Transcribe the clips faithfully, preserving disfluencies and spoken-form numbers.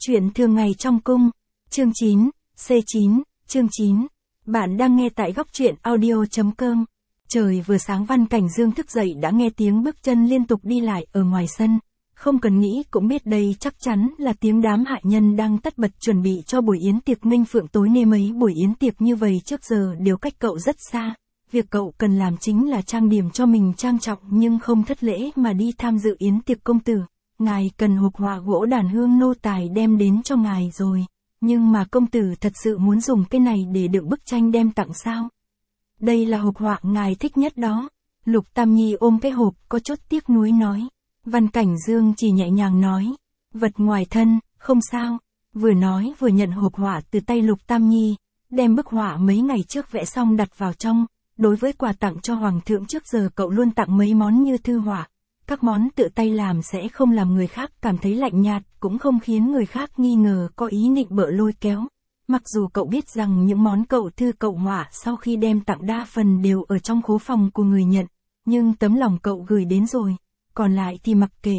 Chuyện thường ngày trong cung, chương chín, C chín, chương chín. Bạn đang nghe tại góc truyện audio.com. Trời vừa sáng Văn Cảnh Dương thức dậy đã nghe tiếng bước chân liên tục đi lại ở ngoài sân. Không cần nghĩ cũng biết đây chắc chắn là tiếng đám hạ nhân đang tất bật chuẩn bị cho buổi yến tiệc Minh Phượng tối nay. Mấy buổi yến tiệc như vậy trước giờ đều cách cậu rất xa. Việc cậu cần làm chính là trang điểm cho mình trang trọng nhưng không thất lễ mà đi tham dự yến tiệc công tử. Ngài cần hộp họa gỗ đàn hương nô tài đem đến cho ngài rồi. Nhưng mà công tử thật sự muốn dùng cái này để đựng bức tranh đem tặng sao? Đây là hộp họa ngài thích nhất đó. Lục Tam Nhi ôm cái hộp có chút tiếc nuối nói. Văn Cảnh Dương chỉ nhẹ nhàng nói. Vật ngoài thân, không sao. Vừa nói vừa nhận hộp họa từ tay Lục Tam Nhi, đem bức họa mấy ngày trước vẽ xong đặt vào trong. Đối với quà tặng cho Hoàng thượng trước giờ cậu luôn tặng mấy món như thư họa. Các món tự tay làm sẽ không làm người khác cảm thấy lạnh nhạt, cũng không khiến người khác nghi ngờ có ý định bợ lôi kéo. Mặc dù cậu biết rằng những món cậu thư cậu họa sau khi đem tặng đa phần đều ở trong khố phòng của người nhận, nhưng tấm lòng cậu gửi đến rồi, còn lại thì mặc kệ.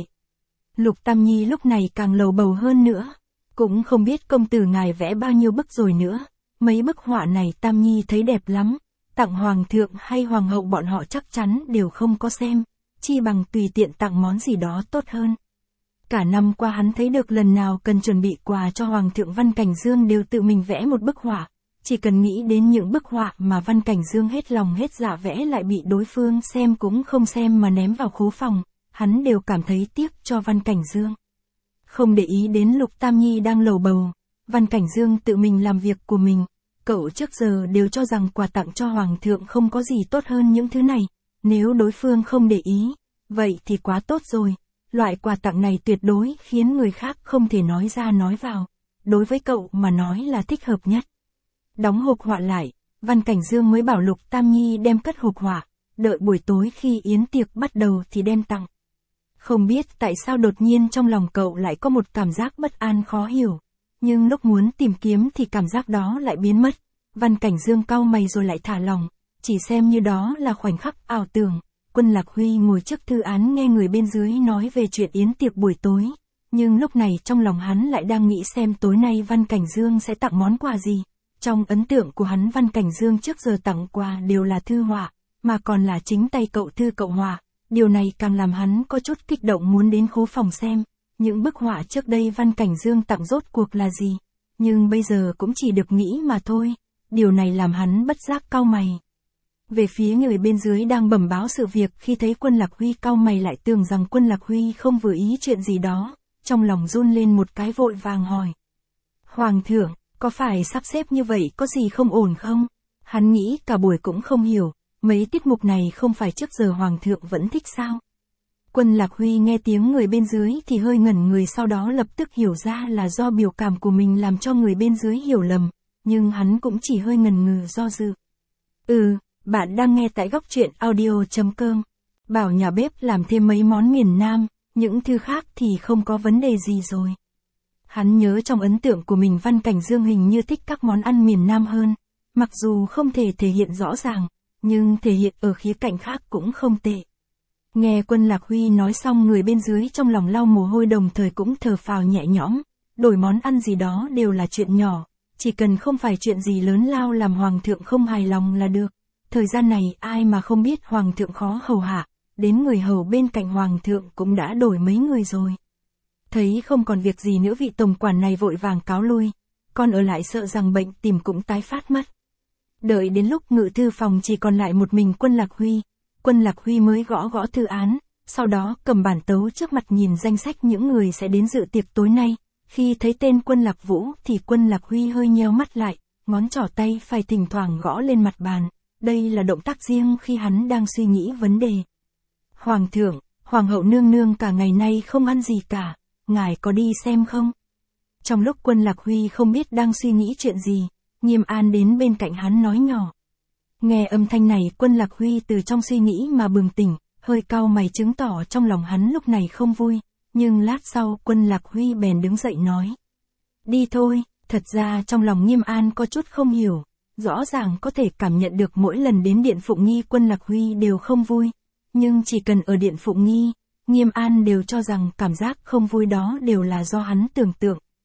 Lục Tam Nhi lúc này càng lầu bầu hơn nữa, cũng không biết công tử ngài vẽ bao nhiêu bức rồi nữa. Mấy bức họa này Tam Nhi thấy đẹp lắm, tặng Hoàng thượng hay Hoàng hậu bọn họ chắc chắn đều không có xem. Chi bằng tùy tiện tặng món gì đó tốt hơn. Cả năm qua hắn thấy được lần nào cần chuẩn bị quà cho Hoàng thượng Văn Cảnh Dương đều tự mình vẽ một bức họa. Chỉ cần nghĩ đến những bức họa mà Văn Cảnh Dương hết lòng hết dạ vẽ lại bị đối phương xem cũng không xem mà ném vào khố phòng, hắn đều cảm thấy tiếc cho Văn Cảnh Dương. Không để ý đến Lục Tam Nhi đang lầu bầu, Văn Cảnh Dương tự mình làm việc của mình. Cậu trước giờ đều cho rằng quà tặng cho Hoàng thượng không có gì tốt hơn những thứ này. Nếu đối phương không để ý, vậy thì quá tốt rồi. Loại quà tặng này tuyệt đối khiến người khác không thể nói ra nói vào. Đối với cậu mà nói là thích hợp nhất. Đóng hộp họa lại, Văn Cảnh Dương mới bảo Lục Tam Nhi đem cất hộp họa, đợi buổi tối khi yến tiệc bắt đầu thì đem tặng. Không biết tại sao đột nhiên trong lòng cậu lại có một cảm giác bất an khó hiểu. Nhưng lúc muốn tìm kiếm thì cảm giác đó lại biến mất. Văn Cảnh Dương cau mày rồi lại thả lòng. Chỉ xem như đó là khoảnh khắc ảo tưởng. Quân Lạc Huy ngồi trước thư án nghe người bên dưới nói về chuyện yến tiệc buổi tối. Nhưng lúc này trong lòng hắn lại đang nghĩ xem tối nay Văn Cảnh Dương sẽ tặng món quà gì. Trong ấn tượng của hắn Văn Cảnh Dương trước giờ tặng quà đều là thư họa, mà còn là chính tay cậu thư cậu họa. Điều này càng làm hắn có chút kích động muốn đến khố phòng xem. Những bức họa trước đây Văn Cảnh Dương tặng rốt cuộc là gì. Nhưng bây giờ cũng chỉ được nghĩ mà thôi. Điều này làm hắn bất giác cau mày. Về phía người bên dưới đang bẩm báo sự việc khi thấy Quân Lạc Huy cau mày lại tưởng rằng Quân Lạc Huy không vừa ý chuyện gì đó, trong lòng run lên một cái vội vàng hỏi. Hoàng thượng, có phải sắp xếp như vậy có gì không ổn không? Hắn nghĩ cả buổi cũng không hiểu, mấy tiết mục này không phải trước giờ Hoàng thượng vẫn thích sao? Quân Lạc Huy nghe tiếng người bên dưới thì hơi ngẩn người, sau đó lập tức hiểu ra là do biểu cảm của mình làm cho người bên dưới hiểu lầm, nhưng hắn cũng chỉ hơi ngần ngừ do dự. Ừ. Bạn đang nghe tại góc truyện audio.com. Bảo nhà bếp làm thêm mấy món miền Nam, những thứ khác thì không có vấn đề gì rồi. Hắn nhớ trong ấn tượng của mình Văn Cảnh Dương hình như thích các món ăn miền Nam hơn. Mặc dù không thể thể hiện rõ ràng, nhưng thể hiện ở khía cạnh khác cũng không tệ. Nghe Quân Lạc Huy nói xong người bên dưới trong lòng lau mồ hôi đồng thời cũng thở phào nhẹ nhõm. Đổi món ăn gì đó đều là chuyện nhỏ, chỉ cần không phải chuyện gì lớn lao làm Hoàng thượng không hài lòng là được. Thời gian này ai mà không biết Hoàng thượng khó hầu hạ, đến người hầu bên cạnh Hoàng thượng cũng đã đổi mấy người rồi. Thấy không còn việc gì nữa vị tổng quản này vội vàng cáo lui, còn ở lại sợ rằng bệnh tìm cũng tái phát mất. Đợi đến lúc ngự thư phòng chỉ còn lại một mình Quân Lạc Huy, Quân Lạc Huy mới gõ gõ thư án, sau đó cầm bản tấu trước mặt nhìn danh sách những người sẽ đến dự tiệc tối nay. Khi thấy tên Quân Lạc Vũ thì Quân Lạc Huy hơi nheo mắt lại, ngón trỏ tay phải thỉnh thoảng gõ lên mặt bàn. Đây là động tác riêng khi hắn đang suy nghĩ vấn đề. Hoàng thượng, Hoàng hậu nương nương cả ngày nay không ăn gì cả, ngài có đi xem không? Trong lúc Quân Lạc Huy không biết đang suy nghĩ chuyện gì, Nghiêm An đến bên cạnh hắn nói nhỏ. Nghe âm thanh này Quân Lạc Huy từ trong suy nghĩ mà bừng tỉnh, hơi cau mày chứng tỏ trong lòng hắn lúc này không vui, nhưng lát sau Quân Lạc Huy bèn đứng dậy nói. Đi thôi, thật ra trong lòng Nghiêm An có chút không hiểu. Rõ ràng có thể cảm nhận được mỗi lần đến Điện Phụng Nghi Quân Lạc Huy đều không vui. Nhưng chỉ cần ở Điện Phụng Nghi, Nghiêm An đều cho rằng cảm giác không vui đó đều là do hắn tưởng tượng.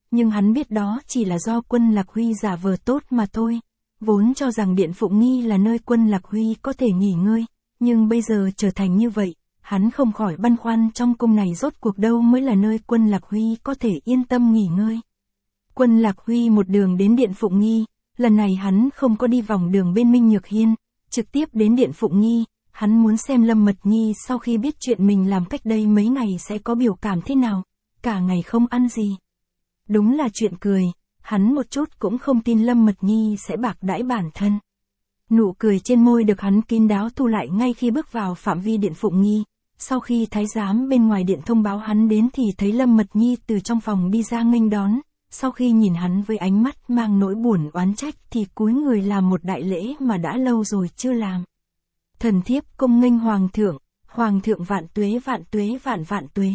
nhưng hắn biết đó chỉ là do Quân Lạc Huy giả vờ tốt mà thôi. Vốn cho rằng Điện Phụng Nghi là nơi Quân Lạc Huy có thể nghỉ ngơi, nhưng bây giờ trở thành như vậy, hắn không khỏi băn khoăn trong cung này rốt cuộc đâu mới là nơi Quân Lạc Huy có thể yên tâm nghỉ ngơi. Quân Lạc Huy một đường đến Điện Phụng Nghi, lần này hắn không có đi vòng đường bên Minh Nhược Hiên, trực tiếp đến Điện Phụng Nghi, hắn muốn xem Lâm Mật Nhi sau khi biết chuyện mình làm cách đây mấy ngày sẽ có biểu cảm thế nào, cả ngày không ăn gì. Đúng là chuyện cười, hắn một chút cũng không tin Lâm Mật Nhi sẽ bạc đãi bản thân. Nụ cười trên môi được hắn kín đáo thu lại ngay khi bước vào phạm vi Điện Phụng Nghi. Sau khi thái giám bên ngoài điện thông báo hắn đến thì thấy Lâm Mật Nhi từ trong phòng đi ra nghênh đón, sau khi nhìn hắn với ánh mắt mang nỗi buồn oán trách thì cúi người làm một đại lễ mà đã lâu rồi chưa làm. Thần thiếp cung nghênh Hoàng thượng, Hoàng thượng vạn tuế vạn tuế vạn vạn tuế.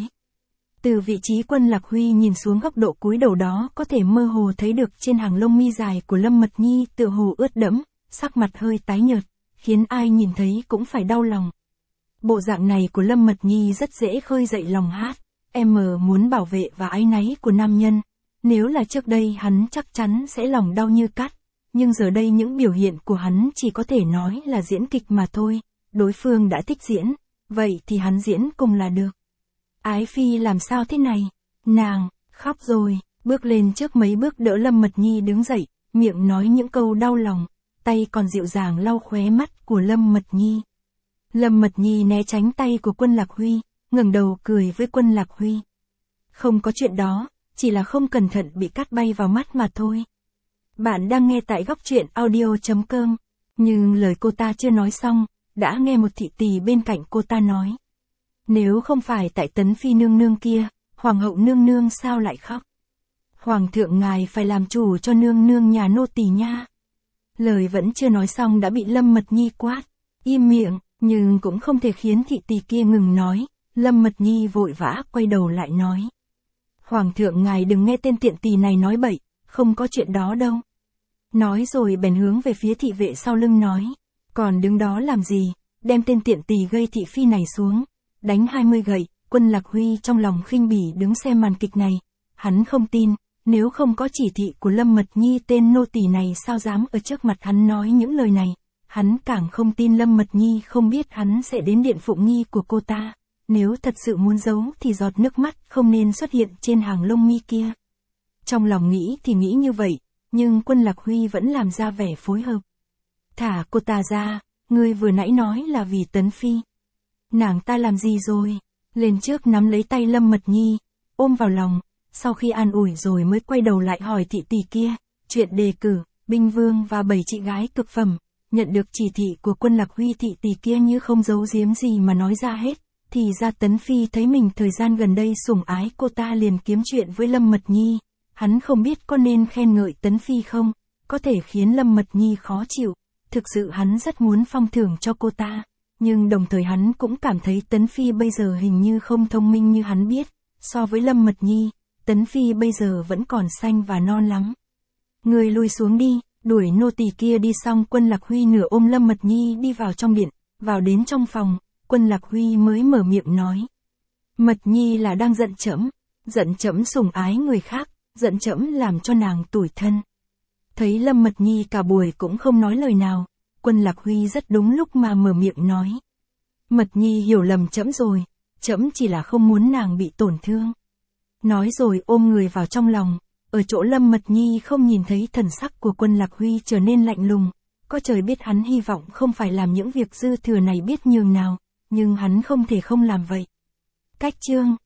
Từ vị trí Quân Lạc Huy nhìn xuống góc độ cúi đầu đó có thể mơ hồ thấy được trên hàng lông mi dài của Lâm Mật Nhi tựa hồ ướt đẫm, sắc mặt hơi tái nhợt, khiến ai nhìn thấy cũng phải đau lòng. Bộ dạng này của Lâm Mật Nhi rất dễ khơi dậy lòng hát, em muốn bảo vệ và áy náy của nam nhân. Nếu là trước đây hắn chắc chắn sẽ lòng đau như cắt, nhưng giờ đây những biểu hiện của hắn chỉ có thể nói là diễn kịch mà thôi, đối phương đã thích diễn, vậy thì hắn diễn cùng là được. Ái phi làm sao thế này? Nàng, khóc rồi, bước lên trước mấy bước đỡ Lâm Mật Nhi đứng dậy, miệng nói những câu đau lòng, tay còn dịu dàng lau khóe mắt của Lâm Mật Nhi. Lâm Mật Nhi né tránh tay của Quân Lạc Huy, ngẩng đầu cười với Quân Lạc Huy. Không có chuyện đó, chỉ là không cẩn thận bị cát bay vào mắt mà thôi. Bạn đang nghe tại góc truyện audio chấm com, nhưng lời cô ta chưa nói xong, đã nghe một thị tỳ bên cạnh cô ta nói. Nếu không phải tại Tấn Phi nương nương kia, Hoàng hậu nương nương sao lại khóc? Hoàng thượng ngài phải làm chủ cho nương nương nhà nô tỳ nha. Lời vẫn chưa nói xong đã bị Lâm Mật Nhi quát, im miệng, nhưng cũng không thể khiến thị tỳ kia ngừng nói. Lâm Mật Nhi vội vã quay đầu lại nói. Hoàng thượng ngài đừng nghe tên tiện tỳ này nói bậy, không có chuyện đó đâu. Nói rồi bèn hướng về phía thị vệ sau lưng nói, còn đứng đó làm gì, đem tên tiện tỳ gây thị phi này xuống, đánh hai mươi gậy. Quân Lạc Huy trong lòng khinh bỉ đứng xem màn kịch này, hắn không tin, nếu không có chỉ thị của Lâm Mật Nhi tên nô tỳ này sao dám ở trước mặt hắn nói những lời này, hắn càng không tin Lâm Mật Nhi không biết hắn sẽ đến Điện Phụng Nghi của cô ta. Nếu thật sự muốn giấu thì giọt nước mắt không nên xuất hiện trên hàng lông mi kia. Trong lòng nghĩ thì nghĩ như vậy, nhưng Quân Lạc Huy vẫn làm ra vẻ phối hợp. Thả cô ta ra, ngươi vừa nãy nói là vì Tấn Phi. Nàng ta làm gì rồi? Lên trước nắm lấy tay Lâm Mật Nhi, ôm vào lòng, sau khi an ủi rồi mới quay đầu lại hỏi thị tỳ kia, chuyện đề cử, binh vương và bảy chị gái cực phẩm, nhận được chỉ thị của Quân Lạc Huy thị tỳ kia như không giấu giếm gì mà nói ra hết. Thì ra Tấn Phi thấy mình thời gian gần đây sủng ái cô ta liền kiếm chuyện với Lâm Mật Nhi, hắn không biết có nên khen ngợi Tấn Phi không, có thể khiến Lâm Mật Nhi khó chịu, thực sự hắn rất muốn phong thưởng cho cô ta, nhưng đồng thời hắn cũng cảm thấy Tấn Phi bây giờ hình như không thông minh như hắn biết, so với Lâm Mật Nhi, Tấn Phi bây giờ vẫn còn xanh và non lắm. Người lui xuống đi, đuổi nô tỳ kia đi. Xong Quân Lạc Huy nửa ôm Lâm Mật Nhi đi vào trong điện, vào đến trong phòng. Quân Lạc Huy mới mở miệng nói. Mật Nhi là đang giận trẫm, giận trẫm sủng ái người khác, giận trẫm làm cho nàng tủi thân. Thấy Lâm Mật Nhi cả buổi cũng không nói lời nào, Quân Lạc Huy rất đúng lúc mà mở miệng nói. Mật Nhi hiểu lầm trẫm rồi, trẫm chỉ là không muốn nàng bị tổn thương. Nói rồi ôm người vào trong lòng, ở chỗ Lâm Mật Nhi không nhìn thấy thần sắc của Quân Lạc Huy trở nên lạnh lùng, có trời biết hắn hy vọng không phải làm những việc dư thừa này biết nhường nào. Nhưng hắn không thể không làm vậy. Cách chương